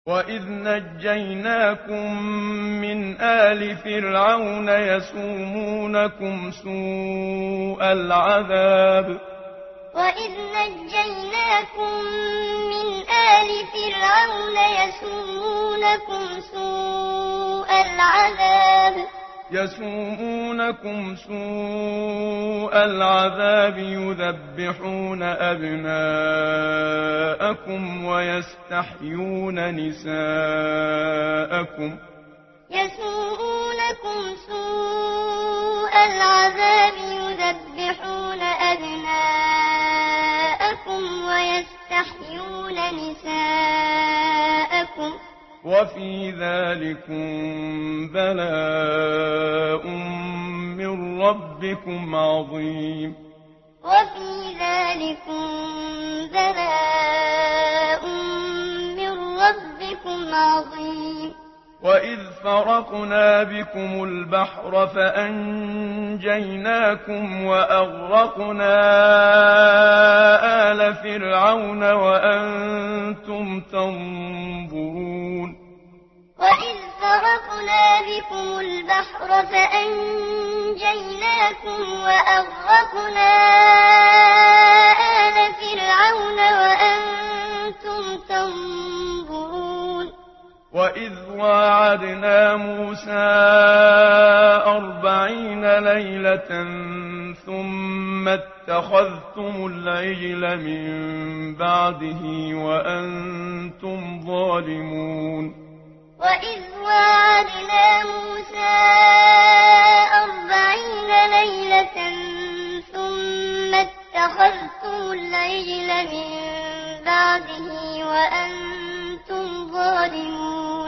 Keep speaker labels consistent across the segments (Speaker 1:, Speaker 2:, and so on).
Speaker 1: وَإِذْ نَجَّيْنَاكُم مِّنْ آلِ فِرْعَوْنَ يَسُومُونَكُمْ سُوءَ الْعَذَابِ وَإِذْ نَجَّيْنَاكُم مِّنْ آلِ فِرْعَوْنَ يَسُومُونَكُمْ سُوءَ الْعَذَابِ يُذَبِّحُونَ أَبْنَاءَكُمْ وَيَسْتَحْيُونَ نِسَاءَكُمْ وَفِي ذَٰلِكُم بَلَاءٌ مِّن رَّبِّكُمْ عَظِيمٌ وَإِذْ نَجَّيْنَاكُم مِّنْ آلِ فِرْعَوْنَ يَسُومُونَكُمْ سُوءَ الْعَذَابِ يُذَبِّحُونَ أَبْنَاءَكُمْ وَيَسْتَحْيُونَ نِسَاءَكُمْ وَفِي ذَٰلِكُم بَلَاءٌ مِّن رَّبِّكُمْ عَظِيمٌ وَإِذْ فَرَقْنَا بِكُمُ الْبَحْرَ فَأَنجَيْنَاكُمْ وَأَغْرَقْنَا آلَ فِرْعَوْنَ وَأَنتُمْ تَنظُرُونَ وَإِذْ فَرَقْنَا بِكُمُ الْبَحْرَ فَأَنجَيْنَاكُمْ وَأَغْرَقْنَا آلَ فِرْعَوْنَ وَأَنتُمْ تَنظُرُونَ وَإِذْ وَاعَدْنَا مُوسَىٰ 40 لَيْلَةً ثُمَّ اتَّخَذْتُمُ الْعِجْلَ مِن بَعْدِهِ وَأَنتُمْ ظَالِمُونَ وَإِذْ وَاعَدْنَا مُوسَىٰ 40 لَيْلَةً ثُمَّ اتَّخَذْتُمُ الْعِجْلَ مِن بَعْدِهِ وَأَنتُمْ ظَالِمُونَ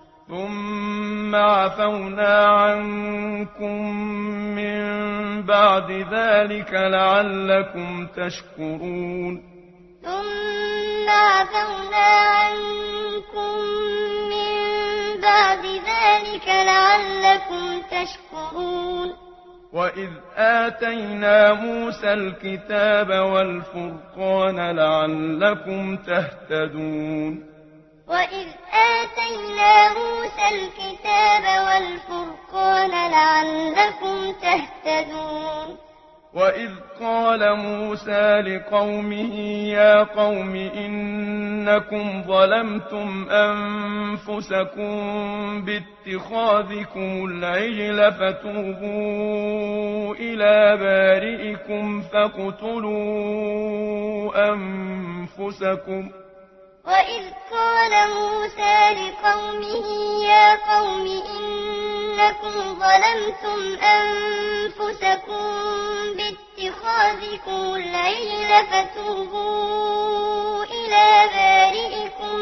Speaker 1: ثُمَّ عَفَوْنَا عَنكُم مِّن بَعْدِ ذَٰلِكَ لَعَلَّكُمْ تَشْكُرُونَ ثُمَّ عَفَوْنَا عَنكُم مِّن بَعْدِ ذَٰلِكَ لَعَلَّكُمْ تَشْكُرُونَ وَإِذْ آتَيْنَا مُوسَى الْكِتَابَ وَالْفُرْقَانَ لَعَلَّكُمْ تَهْتَدُونَ وَإِذْ آتَيْنَا مُوسَى الْكِتَابَ وَالْفُرْقَانَ لَعَلَّكُمْ تَهْتَدُونَ وَإِذْ قَالَ مُوسَىٰ لِقَوْمِهِ يَا قَوْمِ إِنَّكُمْ ظَلَمْتُمْ أَنفُسَكُم بِاتِّخَاذِكُمُ الْعِجْلَ فَتُوبُوا إِلَىٰ بَارِئِكُمْ فَاقْتُلُوا أَنفُسَكُمْ وَإِذْ قَالَ مُوسَىٰ لِقَوْمِهِ يَا قَوْمِ إِنَّكُمْ ظَلَمْتُمْ أَنفُسَكُم بِاتِّخَاذِكُمُ الْعِجْلَ فَتُوبُوا إِلَىٰ بَارِئِكُمْ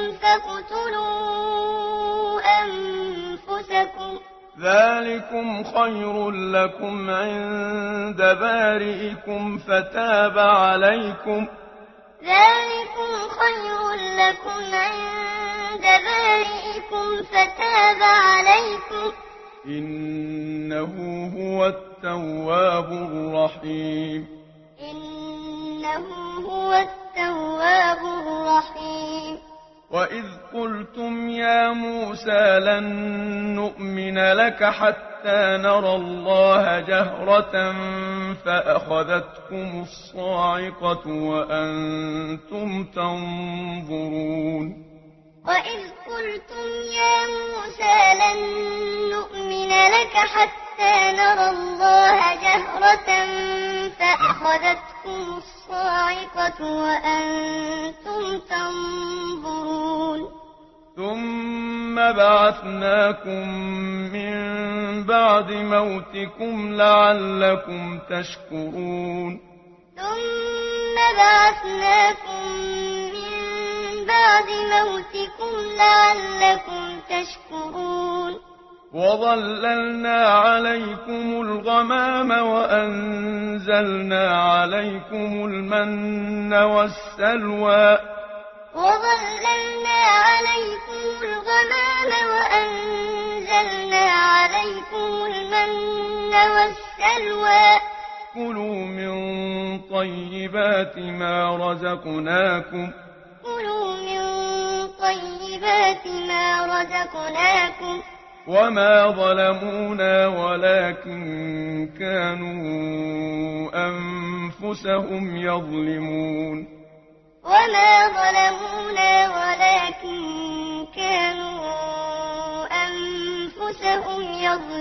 Speaker 1: فَاقْتُلُوا أَنفُسَكُمْ ذَٰلِكُمْ خَيْرٌ لَّكُمْ عِندَ بَارِئِكُمْ فَتَابَ عَلَيْكُمْ ذَٰلِكُمْ خَيْرٌ لَّكُمْ عِندَ بَارِئِكُمْ فَتَابَ عَلَيْكُمْ ۚ إِنَّهُ هُوَ التَّوَّابُ الرَّحِيمُ إِنَّهُ هُوَ التَّوَّابُ الرَّحِيمُ وَإِذْ قُلْتُمْ يَا مُوسَىٰ لَن نُّؤْمِنَ لَكَ حَتَّىٰ نَرَى اللَّهَ جَهْرَةً فَأَخَذَتْكُمُ الصَّاعِقَةُ وَأَنتُمْ تَنظُرُونَ وَإِذْ قُلْتُمْ يَا مُوسَىٰ لَن نُّؤْمِنَ لَكَ حَتَّىٰ نَرَى اللَّهَ جَهْرَةً فَأَخَذَتْكُمُ الصَّاعِقَةُ وَأَنتُمْ تَنظُرُونَ ثُمَّ بَعَثْنَاكُم مِّن بَعْدِ مَوْتِكُمْ لَعَلَّكُمْ تَشْكُرُونَ ثُمَّ بَعَثْنَاكُم مِّن بَعْدِ مَوْتِكُمْ لَعَلَّكُمْ تَشْكُرُونَ وَظَلَّلْنَا عَلَيْكُمُ الْغَمَامَ وَأَنزَلْنَا عَلَيْكُمُ الْمَنَّ وَالسَّلْوَىٰ وَظَلَّلْنَا عَلَيْكُمُ الْغَمَامَ وَأَنزَلْنَا عَلَيْكُمُ الْمَنَّ وَالسَّلْوَىٰ ۖ كُلُوا مِن طَيِّبَاتِ مَا رَزَقْنَاكُمْ طيبات ما رزقناكم
Speaker 2: وما ظلمونا ولكن كانوا أنفسهم يظلمون
Speaker 1: وما ظلمونا ولكن كانوا أنفسهم يظلمون